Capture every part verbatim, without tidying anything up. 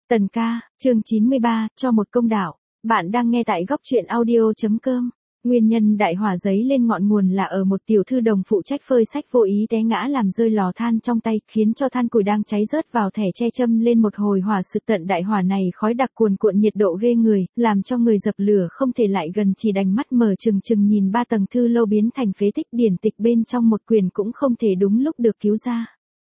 Tần ca, chương chín mươi ba, cho một công đạo. Bạn đang nghe tại góc truyện audio.com. Nguyên nhân đại hỏa giấy lên ngọn nguồn là ở một tiểu thư đồng phụ trách phơi sách vô ý té ngã làm rơi lò than trong tay, khiến cho than củi đang cháy rớt vào thẻ che châm lên một hồi hỏa sự tận đại hỏa này khói đặc cuồn cuộn nhiệt độ ghê người, làm cho người dập lửa không thể lại gần, chỉ đành mắt mở trừng trừng nhìn ba tầng thư lâu biến thành phế tích, điển tịch bên trong một quyển cũng không thể đúng lúc được cứu ra.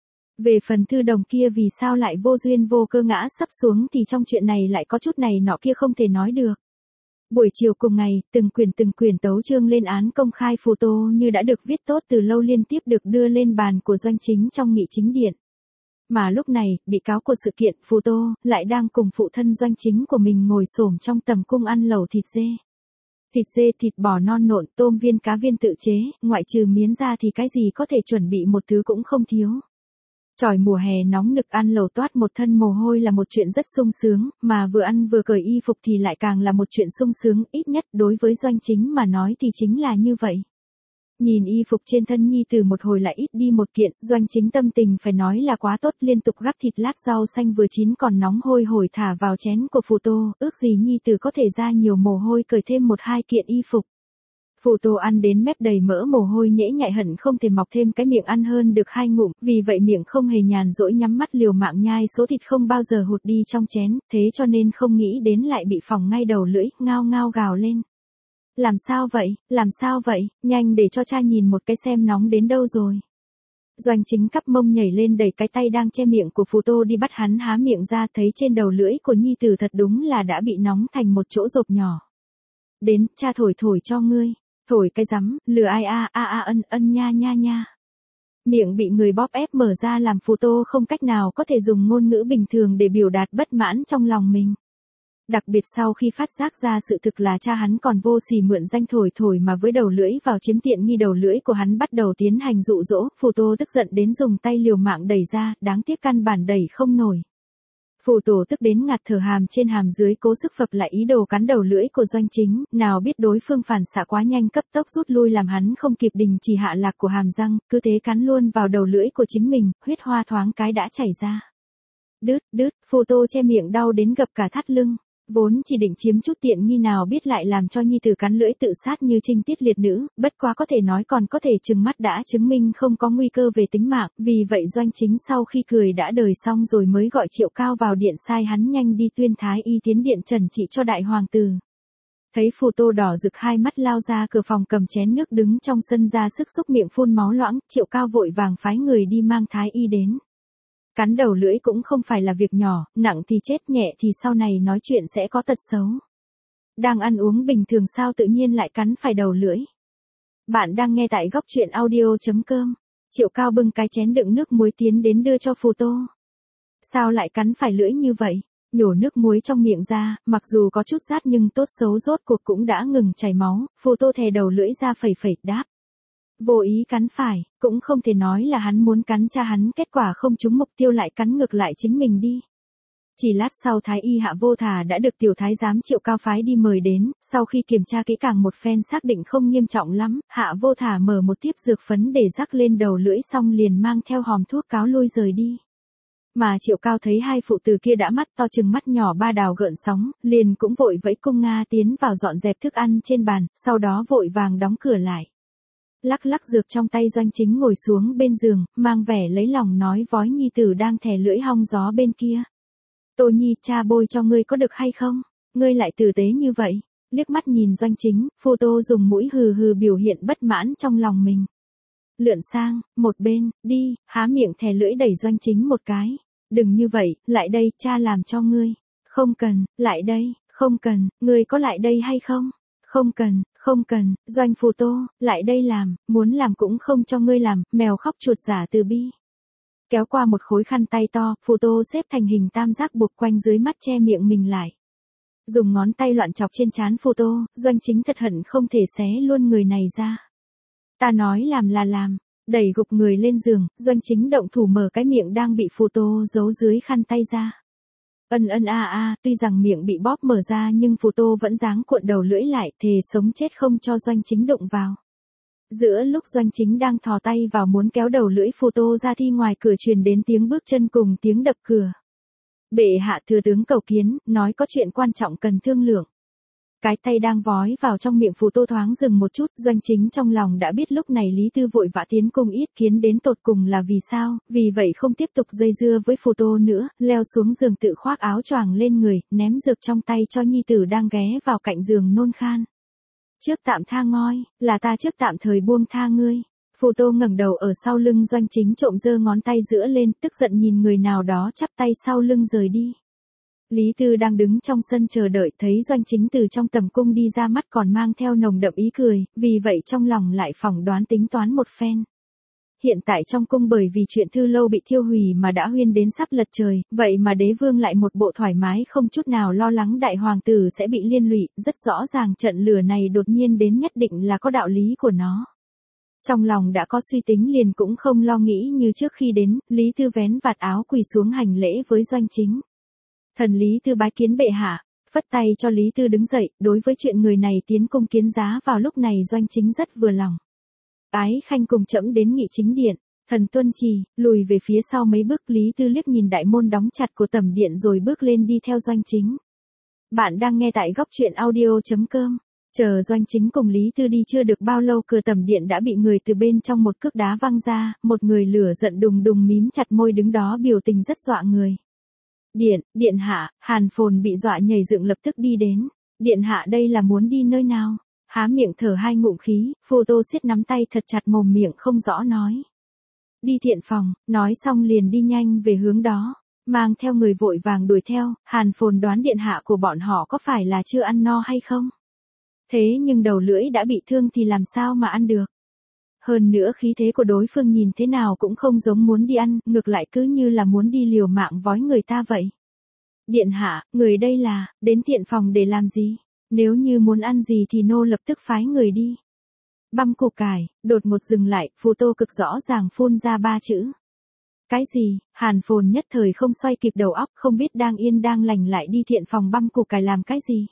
Về phần thư đồng kia vì sao lại vô duyên vô cơ ngã sắp xuống thì trong chuyện này lại có chút này nọ kia không thể nói được. Buổi chiều cùng ngày, từng quyển từng quyển tấu chương lên án công khai phù tô như đã được viết tốt từ lâu liên tiếp được đưa lên bàn của Doanh Chính trong nghị chính điện. Mà lúc này, bị cáo của sự kiện phù tô lại đang cùng phụ thân Doanh Chính của mình ngồi xổm trong tầm cung ăn lẩu thịt dê. Thịt dê, thịt bò non nộn, tôm viên, cá viên tự chế, ngoại trừ miến ra thì cái gì có thể chuẩn bị một thứ cũng không thiếu. Tròi mùa hè nóng nực ăn lẩu toát một thân mồ hôi là một chuyện rất sung sướng, mà vừa ăn vừa cởi y phục thì lại càng là một chuyện sung sướng, ít nhất đối với Doanh Chính mà nói thì chính là như vậy. Nhìn y phục trên thân nhi từ một hồi lại ít đi một kiện, Doanh Chính tâm tình phải nói là quá tốt, liên tục gắp thịt lát rau xanh vừa chín còn nóng hôi hổi thả vào chén của phù tô, ước gì nhi từ có thể ra nhiều mồ hôi cởi thêm một hai kiện y phục. Phù tô ăn đến mép đầy mỡ mồ hôi nhễ nhại hận không thể mọc thêm cái miệng ăn hơn được hai ngụm, vì vậy miệng không hề nhàn rỗi nhắm mắt liều mạng nhai số thịt không bao giờ hụt đi trong chén, thế cho nên không nghĩ đến lại bị phỏng ngay đầu lưỡi, ngao ngao gào lên. Làm sao vậy, làm sao vậy, nhanh để cho cha nhìn một cái xem nóng đến đâu rồi. Doanh Chính cắp mông nhảy lên đẩy cái tay đang che miệng của phù tô đi bắt hắn há miệng ra, thấy trên đầu lưỡi của nhi tử thật đúng là đã bị nóng thành một chỗ rộp nhỏ. Đến, cha thổi thổi cho ngươi. Thổi cái rắm, lừa ai a a a ân ân nha nha nha. Miệng bị người bóp ép mở ra làm phù tô không cách nào có thể dùng ngôn ngữ bình thường để biểu đạt bất mãn trong lòng mình. Đặc biệt sau khi phát giác ra sự thực là cha hắn còn vô sỉ mượn danh thổi thổi mà với đầu lưỡi vào chiếm tiện nghi đầu lưỡi của hắn bắt đầu tiến hành dụ dỗ, phù tô tức giận đến dùng tay liều mạng đẩy ra, đáng tiếc căn bản đẩy không nổi. Phù tổ tức đến ngạt thở, hàm trên hàm dưới cố sức phập lại ý đồ cắn đầu lưỡi của Doanh Chính, nào biết đối phương phản xạ quá nhanh cấp tốc rút lui làm hắn không kịp đình chỉ hạ lạc của hàm răng, cứ thế cắn luôn vào đầu lưỡi của chính mình, huyết hoa thoáng cái đã chảy ra. Đứt, đứt, phù tô che miệng đau đến gập cả thắt lưng. Vốn chỉ định chiếm chút tiện nghi nào biết lại làm cho nhi tử cắn lưỡi tự sát như trinh tiết liệt nữ, bất quá có thể nói còn có thể trừng mắt đã chứng minh không có nguy cơ về tính mạng, vì vậy Doanh Chính sau khi cười đã đời xong rồi mới gọi Triệu Cao vào điện sai hắn nhanh đi tuyên thái y tiến điện trần trị cho đại hoàng tử. Thấy phù tô đỏ rực hai mắt lao ra cửa phòng cầm chén nước đứng trong sân ra sức xúc miệng phun máu loãng, Triệu Cao vội vàng phái người đi mang thái y đến. Cắn đầu lưỡi cũng không phải là việc nhỏ, nặng thì chết, nhẹ thì sau này nói chuyện sẽ có tật xấu. Đang ăn uống bình thường sao tự nhiên lại cắn phải đầu lưỡi. Bạn đang nghe tại góc truyện audio.com. Triệu Cao bưng cái chén đựng nước muối tiến đến đưa cho phù tô. Sao lại cắn phải lưỡi như vậy? Nhổ nước muối trong miệng ra, mặc dù có chút rát nhưng tốt xấu rốt cuộc cũng đã ngừng chảy máu, phù tô thè đầu lưỡi ra phẩy phẩy đáp. Vô ý cắn phải, cũng không thể nói là hắn muốn cắn cha hắn, kết quả không trúng mục tiêu lại cắn ngược lại chính mình đi. Chỉ lát sau thái y Hạ Vô Thà đã được tiểu thái giám Triệu Cao phái đi mời đến, sau khi kiểm tra kỹ càng một phen xác định không nghiêm trọng lắm, Hạ Vô Thà mở một tiếp dược phấn để rắc lên đầu lưỡi xong liền mang theo hòm thuốc cáo lui rời đi. Mà Triệu Cao thấy hai phụ tử kia đã mắt to chừng mắt nhỏ ba đào gợn sóng, liền cũng vội vẫy cung Nga tiến vào dọn dẹp thức ăn trên bàn, sau đó vội vàng đóng cửa lại. Lắc lắc dược trong tay, Doanh Chính ngồi xuống bên giường, mang vẻ lấy lòng nói vói nhi tử đang thè lưỡi hong gió bên kia. Tô nhi, cha bôi cho ngươi có được hay không? Ngươi lại tử tế như vậy. Liếc mắt nhìn Doanh Chính, phù tô dùng mũi hừ hừ biểu hiện bất mãn trong lòng mình. Lượn sang, một bên, đi, há miệng thè lưỡi đẩy Doanh Chính một cái. Đừng như vậy, lại đây, cha làm cho ngươi. Không cần, lại đây, không cần, ngươi có lại đây hay không? Không cần, không cần, Doanh phù tô, lại đây làm, muốn làm cũng không cho ngươi làm, mèo khóc chuột giả từ bi. Kéo qua một khối khăn tay to, phù tô xếp thành hình tam giác buộc quanh dưới mắt che miệng mình lại. Dùng ngón tay loạn chọc trên trán phù tô, Doanh Chính thật hận không thể xé luôn người này ra. Ta nói làm là làm, đẩy gục người lên giường, Doanh Chính động thủ mở cái miệng đang bị phù tô giấu dưới khăn tay ra. Ân ân a a, tuy rằng miệng bị bóp mở ra nhưng phù tô vẫn dáng cuộn đầu lưỡi lại, thề sống chết không cho Doanh Chính đụng vào. Giữa lúc Doanh Chính đang thò tay vào muốn kéo đầu lưỡi phù tô ra thì ngoài cửa truyền đến tiếng bước chân cùng tiếng đập cửa. Bệ hạ thừa tướng cầu kiến, nói có chuyện quan trọng cần thương lượng. Cái tay đang vói vào trong miệng Phù Tô thoáng dừng một chút, Doanh Chính trong lòng đã biết lúc này Lý Tư vội vã tiến cung yết kiến đến tột cùng là vì sao, vì vậy không tiếp tục dây dưa với Phù Tô nữa, leo xuống giường tự khoác áo choàng lên người, ném dược trong tay cho nhi tử đang ghé vào cạnh giường nôn khan. Trước tạm tha ngoi, là ta trước tạm thời buông tha ngươi. Phù Tô ngẩng đầu ở sau lưng Doanh Chính trộm giơ ngón tay giữa lên, tức giận nhìn người nào đó chắp tay sau lưng rời đi. Lý Tư đang đứng trong sân chờ đợi thấy Doanh Chính từ trong tầm cung đi ra, mắt còn mang theo nồng đậm ý cười, vì vậy trong lòng lại phỏng đoán tính toán một phen. Hiện tại trong cung bởi vì chuyện Thư Lâu bị thiêu hủy mà đã huyên đến sắp lật trời, vậy mà đế vương lại một bộ thoải mái không chút nào lo lắng đại hoàng tử sẽ bị liên lụy, rất rõ ràng trận lửa này đột nhiên đến nhất định là có đạo lý của nó. Trong lòng đã có suy tính liền cũng không lo nghĩ như trước khi đến, Lý Tư vén vạt áo quỳ xuống hành lễ với Doanh Chính. Thần Lý Tư bái kiến bệ hạ, phất tay cho Lý Tư đứng dậy, đối với chuyện người này tiến cung kiến giá vào lúc này Doanh Chính rất vừa lòng. Ái khanh cùng trẫm đến nghị chính điện, thần tuân trì, lùi về phía sau mấy bước. Lý Tư liếc nhìn đại môn đóng chặt của tẩm điện rồi bước lên đi theo Doanh Chính. Bạn đang nghe tại góc truyện audio.com. Chờ Doanh Chính cùng Lý Tư đi chưa được bao lâu, cửa tẩm điện đã bị người từ bên trong một cước đá văng ra, một người lửa giận đùng đùng mím chặt môi đứng đó biểu tình rất dọa người. Điện, điện hạ, Hàn Phồn bị dọa nhảy dựng lập tức đi đến. Điện hạ đây là muốn đi nơi nào? Há miệng thở hai ngụm khí, Phù Tô siết nắm tay thật chặt mồm miệng không rõ nói. Đi thiện phòng, nói xong liền đi nhanh về hướng đó. Mang theo người vội vàng đuổi theo, Hàn Phồn đoán điện hạ của bọn họ có phải là chưa ăn no hay không? Thế nhưng đầu lưỡi đã bị thương thì làm sao mà ăn được? Hơn nữa khí thế của đối phương nhìn thế nào cũng không giống muốn đi ăn, ngược lại cứ như là muốn đi liều mạng vói người ta vậy. Điện hạ, người đây là, đến thiện phòng để làm gì? Nếu như muốn ăn gì thì nô lập tức phái người đi. Băm củ cải, đột một dừng lại, Phù Tô cực rõ ràng phun ra ba chữ. Cái gì? Hàn Phồn nhất thời không xoay kịp đầu óc, không biết đang yên đang lành lại đi thiện phòng băm củ cải làm cái gì.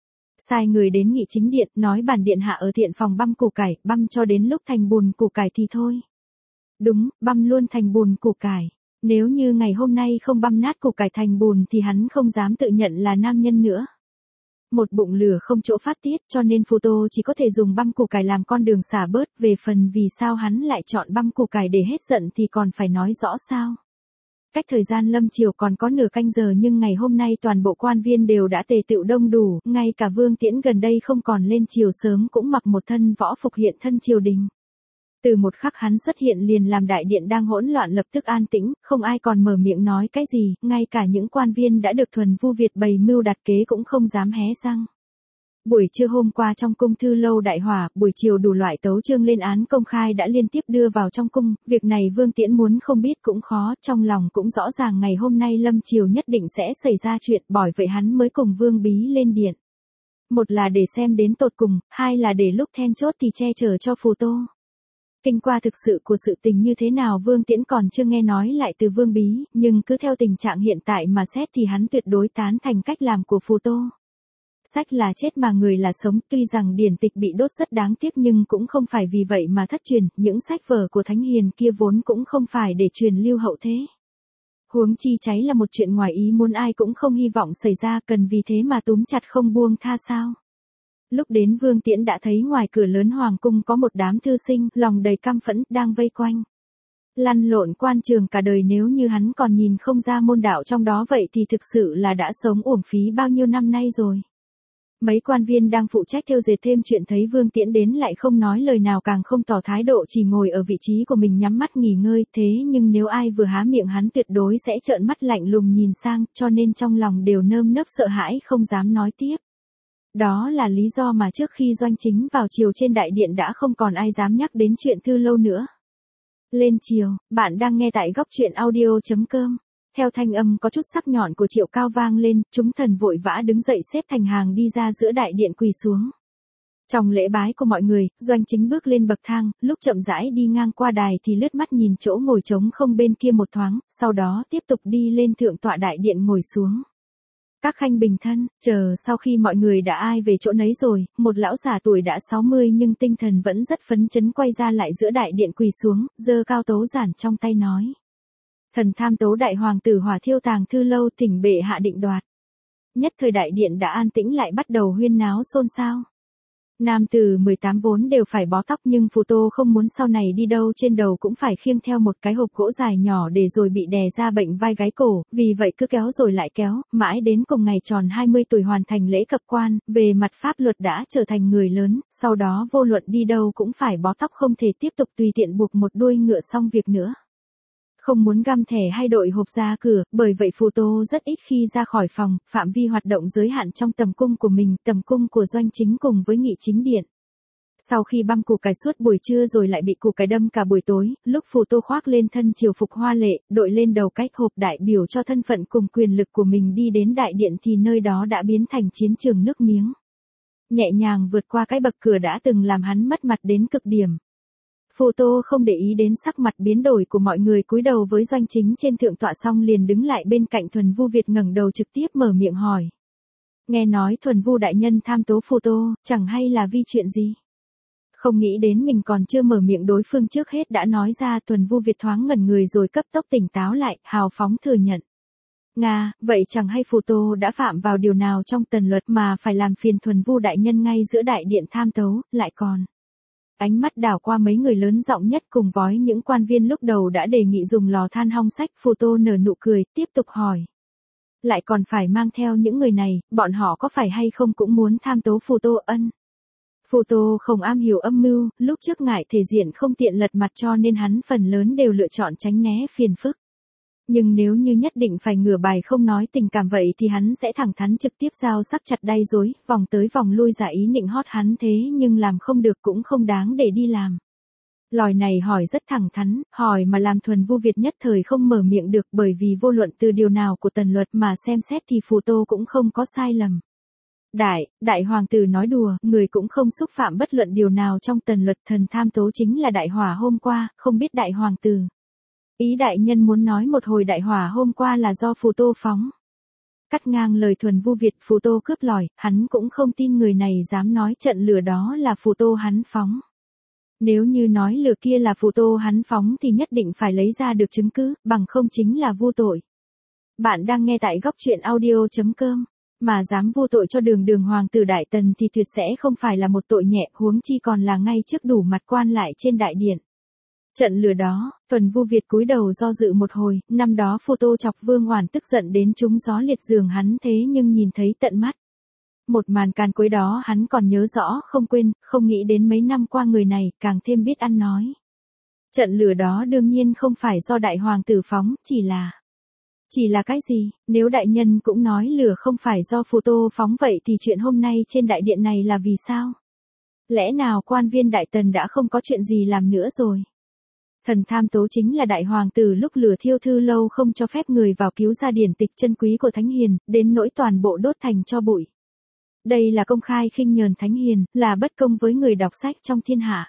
Sai người đến nghị chính điện, nói bản điện hạ ở thiện phòng băm củ cải, băm cho đến lúc thành bùn củ cải thì thôi. Đúng, băm luôn thành bùn củ cải. Nếu như ngày hôm nay không băm nát củ cải thành bùn thì hắn không dám tự nhận là nam nhân nữa. Một bụng lửa không chỗ phát tiết, cho nên Phù Tô chỉ có thể dùng băm củ cải làm con đường xả bớt. Về phần vì sao hắn lại chọn băm củ cải để hết giận thì còn phải nói rõ sao. Cách thời gian lâm triều còn có nửa canh giờ nhưng ngày hôm nay toàn bộ quan viên đều đã tề tựu đông đủ, ngay cả Vương Tiễn gần đây không còn lên triều sớm cũng mặc một thân võ phục hiện thân triều đình. Từ một khắc hắn xuất hiện liền làm đại điện đang hỗn loạn lập tức an tĩnh, không ai còn mở miệng nói cái gì, ngay cả những quan viên đã được thuần vu Việt bày mưu đặt kế cũng không dám hé răng. Buổi trưa hôm qua trong cung Thư Lâu đại hỏa, buổi chiều đủ loại tấu chương lên án công khai đã liên tiếp đưa vào trong cung, việc này Vương Tiễn muốn không biết cũng khó, trong lòng cũng rõ ràng ngày hôm nay lâm triều nhất định sẽ xảy ra chuyện, bởi vậy hắn mới cùng Vương Bí lên điện. Một là để xem đến tột cùng, hai là để lúc then chốt thì che chở cho Phù Tô. Kinh qua thực sự của sự tình như thế nào Vương Tiễn còn chưa nghe nói lại từ Vương Bí, nhưng cứ theo tình trạng hiện tại mà xét thì hắn tuyệt đối tán thành cách làm của Phù Tô. Sách là chết mà người là sống, tuy rằng điển tịch bị đốt rất đáng tiếc nhưng cũng không phải vì vậy mà thất truyền, những sách vở của thánh hiền kia vốn cũng không phải để truyền lưu hậu thế. Huống chi cháy là một chuyện ngoài ý muốn ai cũng không hy vọng xảy ra, cần vì thế mà túm chặt không buông tha sao. Lúc đến Vương Tiễn đã thấy ngoài cửa lớn hoàng cung có một đám thư sinh, lòng đầy căm phẫn, đang vây quanh. Lăn lộn quan trường cả đời, nếu như hắn còn nhìn không ra môn đạo trong đó vậy thì thực sự là đã sống uổng phí bao nhiêu năm nay rồi. Mấy quan viên đang phụ trách thêu dệt thêm chuyện thấy Vương Tiễn đến lại không nói lời nào, càng không tỏ thái độ, chỉ ngồi ở vị trí của mình nhắm mắt nghỉ ngơi, thế nhưng nếu ai vừa há miệng hắn tuyệt đối sẽ trợn mắt lạnh lùng nhìn sang, cho nên trong lòng đều nơm nớp sợ hãi không dám nói tiếp. Đó là lý do mà trước khi Doanh Chính vào triều trên đại điện đã không còn ai dám nhắc đến chuyện Thư Lâu nữa. Lên triều, bạn đang nghe tại góc truyện audio.com. Theo thanh âm có chút sắc nhọn của Triệu Cao vang lên, chúng thần vội vã đứng dậy xếp thành hàng đi ra giữa đại điện quỳ xuống. Trong lễ bái của mọi người, Doanh Chính bước lên bậc thang, lúc chậm rãi đi ngang qua đài thì lướt mắt nhìn chỗ ngồi trống không bên kia một thoáng, sau đó tiếp tục đi lên thượng tọa đại điện ngồi xuống. Các khanh bình thân, chờ sau khi mọi người đã ai về chỗ nấy rồi, một lão già tuổi đã sáu mươi nhưng tinh thần vẫn rất phấn chấn quay ra lại giữa đại điện quỳ xuống, giơ cao tấu giản trong tay nói. Thần tham tố đại hoàng tử hỏa thiêu tàng thư lâu, thỉnh bệ hạ định đoạt. Nhất thời đại điện đã an tĩnh lại bắt đầu huyên náo xôn xao. Nam tử mười tám vốn đều phải bó tóc nhưng Phù Tô không muốn sau này đi đâu trên đầu cũng phải khiêng theo một cái hộp gỗ dài nhỏ để rồi bị đè ra bệnh vai gáy cổ, vì vậy cứ kéo rồi lại kéo, mãi đến cùng ngày tròn hai mươi tuổi hoàn thành lễ cập quan, về mặt pháp luật đã trở thành người lớn, sau đó vô luận đi đâu cũng phải bó tóc, không thể tiếp tục tùy tiện buộc một đuôi ngựa xong việc nữa. Không muốn găm thẻ hay đội hộp ra cửa, bởi vậy Phù Tô rất ít khi ra khỏi phòng, phạm vi hoạt động giới hạn trong tầm cung của mình, tầm cung của doanh chính cùng với nghị chính điện. Sau khi băm củ cải suốt buổi trưa rồi lại bị củ cải đâm cả buổi tối, lúc Phù Tô khoác lên thân triều phục hoa lệ, đội lên đầu cách hộp đại biểu cho thân phận cùng quyền lực của mình đi đến đại điện thì nơi đó đã biến thành chiến trường nước miếng. Nhẹ nhàng vượt qua cái bậc cửa đã từng làm hắn mất mặt đến cực điểm. Phù Tô không để ý đến sắc mặt biến đổi của mọi người, cúi đầu với doanh chính trên thượng tọa xong liền đứng lại bên cạnh Thuần Vu Việt, ngẩng đầu trực tiếp mở miệng hỏi. Nghe nói Thuần Vu đại nhân tham tố Phù Tô, chẳng hay là vì chuyện gì? Không nghĩ đến mình còn chưa mở miệng đối phương trước hết đã nói ra. Thuần Vu Việt thoáng ngẩn người rồi cấp tốc tỉnh táo lại, hào phóng thừa nhận. Nga, vậy chẳng hay Phù Tô đã phạm vào điều nào trong tần luật mà phải làm phiền Thuần Vu đại nhân ngay giữa đại điện tham tấu, lại còn. Ánh mắt đảo qua mấy người lớn giọng nhất cùng với những quan viên lúc đầu đã đề nghị dùng lò than hong sách. Phù Tô nở nụ cười, tiếp tục hỏi. Lại còn phải mang theo những người này, bọn họ có phải hay không cũng muốn tham tố Phù Tô ân? Phù Tô không am hiểu âm mưu, lúc trước ngại thể diện không tiện lật mặt cho nên hắn phần lớn đều lựa chọn tránh né phiền phức. Nhưng nếu như nhất định phải ngửa bài không nói tình cảm vậy thì hắn sẽ thẳng thắn trực tiếp giao sắc chặt đay dối, vòng tới vòng lui giả ý nịnh hót hắn, thế nhưng làm không được cũng không đáng để đi làm. Lòi này hỏi rất thẳng thắn, hỏi mà làm Thuần Vu Việt nhất thời không mở miệng được, bởi vì vô luận từ điều nào của tần luật mà xem xét thì Phù Tô cũng không có sai lầm. Đại, đại hoàng tử nói đùa, người cũng không xúc phạm bất luận điều nào trong tần luật, thần tham tố chính là đại hỏa hôm qua, không biết đại hoàng tử. Ý đại nhân muốn nói một hồi đại hỏa hôm qua là do Phù Tô phóng. Cắt ngang lời Thuần Vu Việt, Phù Tô cướp lòi, hắn cũng không tin người này dám nói trận lửa đó là Phù Tô hắn phóng. Nếu như nói lửa kia là Phù Tô hắn phóng thì nhất định phải lấy ra được chứng cứ, bằng không chính là vu tội. Bạn đang nghe tại góc truyện audio chấm com. Mà dám vu tội cho đường đường hoàng tử đại tần thì tuyệt sẽ không phải là một tội nhẹ, huống chi còn là ngay trước đủ mặt quan lại trên đại điện. Trận lửa đó, Thuần Vu Việt cúi đầu do dự một hồi, năm đó Phù Tô chọc Vương Oản tức giận đến trúng gió liệt giường hắn, thế nhưng nhìn thấy tận mắt. Một màn càn quấy đó hắn còn nhớ rõ không quên, không nghĩ đến mấy năm qua người này càng thêm biết ăn nói. Trận lửa đó đương nhiên không phải do đại hoàng tử phóng, chỉ là... Chỉ là cái gì, nếu đại nhân cũng nói lửa không phải do Phù Tô phóng vậy thì chuyện hôm nay trên đại điện này là vì sao? Lẽ nào quan viên đại tần đã không có chuyện gì làm nữa rồi? Thần tham tố chính là đại hoàng tử lúc lửa thiêu thư lâu không cho phép người vào cứu ra điển tịch chân quý của Thánh Hiền, đến nỗi toàn bộ đốt thành tro bụi. Đây là công khai khinh nhờn Thánh Hiền, là bất công với người đọc sách trong thiên hạ.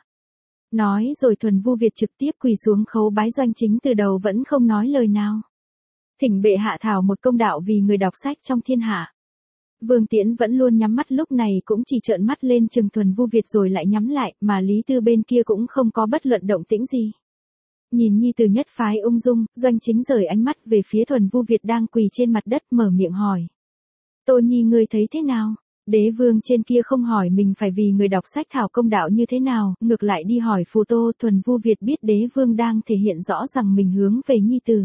Nói rồi Thuần Vu Việt trực tiếp quỳ xuống khấu bái doanh chính, từ đầu vẫn không nói lời nào. Thỉnh bệ hạ thảo một công đạo vì người đọc sách trong thiên hạ. Vương Tiễn vẫn luôn nhắm mắt, lúc này cũng chỉ trợn mắt lên chừng Thuần Vu Việt rồi lại nhắm lại, mà Lý Tư bên kia cũng không có bất luận động tĩnh gì. Nhìn nhi tử nhất phái ung dung, doanh chính rời ánh mắt về phía Thuần Vu Việt đang quỳ trên mặt đất, mở miệng hỏi. Tô nhi ngươi thấy thế nào? Đế vương trên kia không hỏi mình phải vì người đọc sách thảo công đạo như thế nào, ngược lại đi hỏi Phù Tô. Thuần Vu Việt biết đế vương đang thể hiện rõ rằng mình hướng về nhi tử.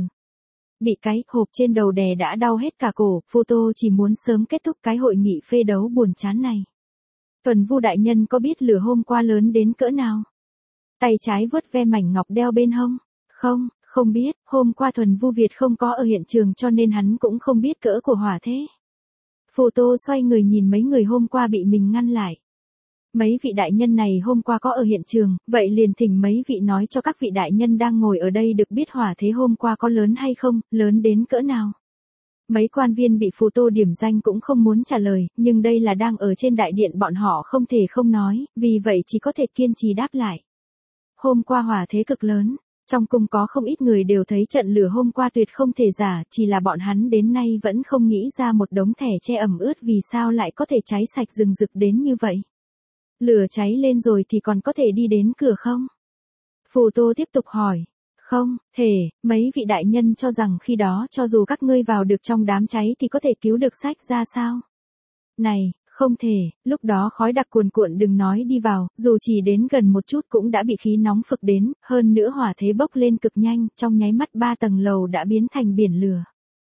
Bị cái hộp trên đầu đè đã đau hết cả cổ, Phù Tô chỉ muốn sớm kết thúc cái hội nghị phê đấu buồn chán này. Thuần Vu đại nhân có biết lửa hôm qua lớn đến cỡ nào? Tay trái vuốt ve mảnh ngọc đeo bên hông. Không, không biết, hôm qua Thuần Vu Việt không có ở hiện trường cho nên hắn cũng không biết cỡ của hỏa thế. Phù Tô xoay người nhìn mấy người hôm qua bị mình ngăn lại. Mấy vị đại nhân này hôm qua có ở hiện trường, vậy liền thỉnh mấy vị nói cho các vị đại nhân đang ngồi ở đây được biết hỏa thế hôm qua có lớn hay không, lớn đến cỡ nào. Mấy quan viên bị Phù Tô điểm danh cũng không muốn trả lời, nhưng đây là đang ở trên đại điện, bọn họ không thể không nói, vì vậy chỉ có thể kiên trì đáp lại. Hôm qua hỏa thế cực lớn, trong cung có không ít người đều thấy trận lửa hôm qua tuyệt không thể giả, chỉ là bọn hắn đến nay vẫn không nghĩ ra một đống thẻ che ẩm ướt vì sao lại có thể cháy sạch rừng rực đến như vậy. Lửa cháy lên rồi thì còn có thể đi đến cửa không? Phù Tô tiếp tục hỏi. Không thể, mấy vị đại nhân cho rằng khi đó cho dù các ngươi vào được trong đám cháy thì có thể cứu được sách ra sao? Này, không thể, lúc đó khói đặc cuồn cuộn đừng nói đi vào, dù chỉ đến gần một chút cũng đã bị khí nóng phực đến, hơn nữa hỏa thế bốc lên cực nhanh, trong nháy mắt ba tầng lầu đã biến thành biển lửa.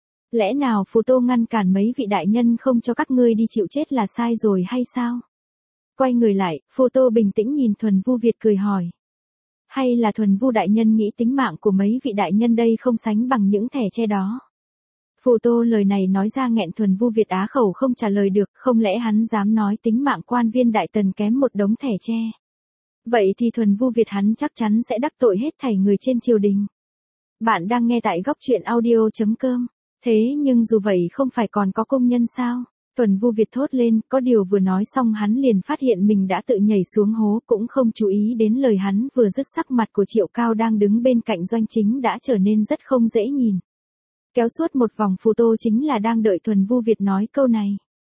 Lẽ nào Phù Tô ngăn cản mấy vị đại nhân không cho các ngươi đi chịu chết là sai rồi hay sao? Quay người lại, Phù Tô bình tĩnh nhìn Thuần Vu Việt cười hỏi. Hay là Thuần Vu đại nhân nghĩ tính mạng của mấy vị đại nhân đây không sánh bằng những thẻ tre đó? Phù Tô lời này nói ra nghẹn Thuần Vu Việt á khẩu không trả lời được, không lẽ hắn dám nói tính mạng quan viên đại tần kém một đống thẻ tre? Vậy thì Thuần Vu Việt hắn chắc chắn sẽ đắc tội hết thảy người trên triều đình. Bạn đang nghe tại góc truyện audio.com. Thế nhưng dù vậy không phải còn có công nhân sao? Thuần Vu Việt thốt lên, có điều vừa nói xong hắn liền phát hiện mình đã tự nhảy xuống hố, cũng không chú ý đến lời hắn vừa dứt, sắc mặt của Triệu Cao đang đứng bên cạnh Doanh Chính đã trở nên rất không dễ nhìn. Kéo suốt một vòng Phù Tô chính là đang đợi Thuần Vu Việt nói câu này.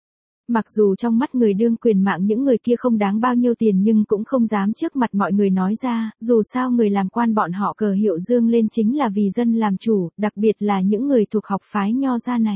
Mặc dù trong mắt người đương quyền mạng những người kia không đáng bao nhiêu tiền nhưng cũng không dám trước mặt mọi người nói ra, dù sao người làm quan bọn họ cờ hiệu dương lên chính là vì dân làm chủ, đặc biệt là những người thuộc học phái Nho gia này.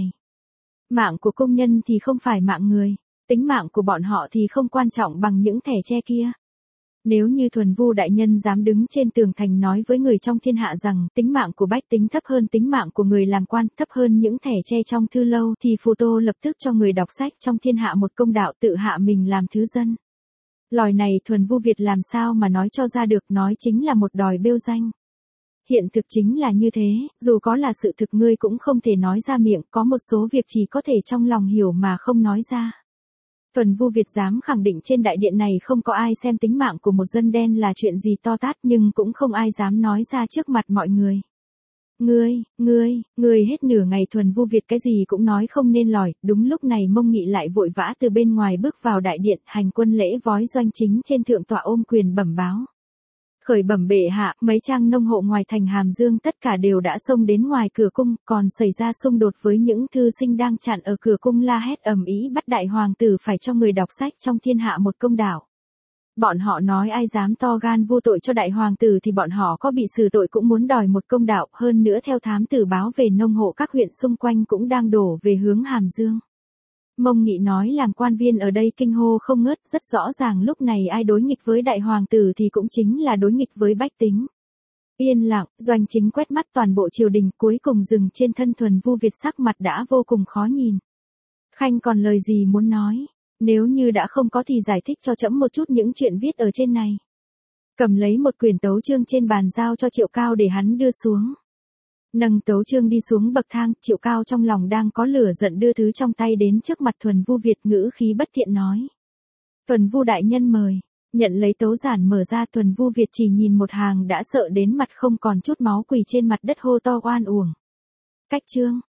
Mạng của công nhân thì không phải mạng người, tính mạng của bọn họ thì không quan trọng bằng những thẻ tre kia. Nếu như Thuần Vu đại nhân dám đứng trên tường thành nói với người trong thiên hạ rằng tính mạng của bách tính thấp hơn tính mạng của người làm quan, thấp hơn những thẻ tre trong thư lâu, thì Phù Tô lập tức cho người đọc sách trong thiên hạ một công đạo, tự hạ mình làm thứ dân. Lòi này Thuần Vu Việt làm sao mà nói cho ra được, nói chính là một đòi bêu danh. Hiện thực chính là như thế, dù có là sự thực ngươi cũng không thể nói ra miệng, có một số việc chỉ có thể trong lòng hiểu mà không nói ra. Thuần Vu Việt dám khẳng định trên đại điện này không có ai xem tính mạng của một dân đen là chuyện gì to tát, nhưng cũng không ai dám nói ra trước mặt mọi người. Ngươi, ngươi, ngươi hết nửa ngày Thuần Vu Việt cái gì cũng nói không nên lòi, đúng lúc này Mông Nghị lại vội vã từ bên ngoài bước vào đại điện, hành quân lễ vói Doanh Chính trên thượng tọa ôm quyền bẩm báo. Khởi bẩm bệ hạ, mấy trang nông hộ ngoài thành Hàm Dương tất cả đều đã xông đến ngoài cửa cung, còn xảy ra xung đột với những thư sinh đang chặn ở cửa cung la hét ầm ĩ bắt đại hoàng tử phải cho người đọc sách trong thiên hạ một công đạo. Bọn họ nói ai dám to gan vô tội cho đại hoàng tử thì bọn họ có bị xử tội cũng muốn đòi một công đạo, hơn nữa theo thám tử báo về nông hộ các huyện xung quanh cũng đang đổ về hướng Hàm Dương. Mông Nghị nói làm quan viên ở đây kinh hô không ngớt, rất rõ ràng lúc này ai đối nghịch với đại hoàng tử thì cũng chính là đối nghịch với bách tính. Yên lặng, Doanh Chính quét mắt toàn bộ triều đình, cuối cùng dừng trên thân Thuần Vu Việt, sắc mặt đã vô cùng khó nhìn. Khanh còn lời gì muốn nói? Nếu như đã không có thì giải thích cho trẫm một chút những chuyện viết ở trên này. Cầm lấy một quyển tấu chương trên bàn giao cho Triệu Cao để hắn đưa xuống. Nâng tấu chương đi xuống bậc thang, Triệu Cao trong lòng đang có lửa giận đưa thứ trong tay đến trước mặt Thuần Vu Việt, ngữ khí bất thiện nói. Thuần Vu đại nhân mời. Nhận lấy tấu giản mở ra, Thuần Vu Việt chỉ nhìn một hàng đã sợ đến mặt không còn chút máu, quỳ trên mặt đất hô to oan uổng. Cách chương,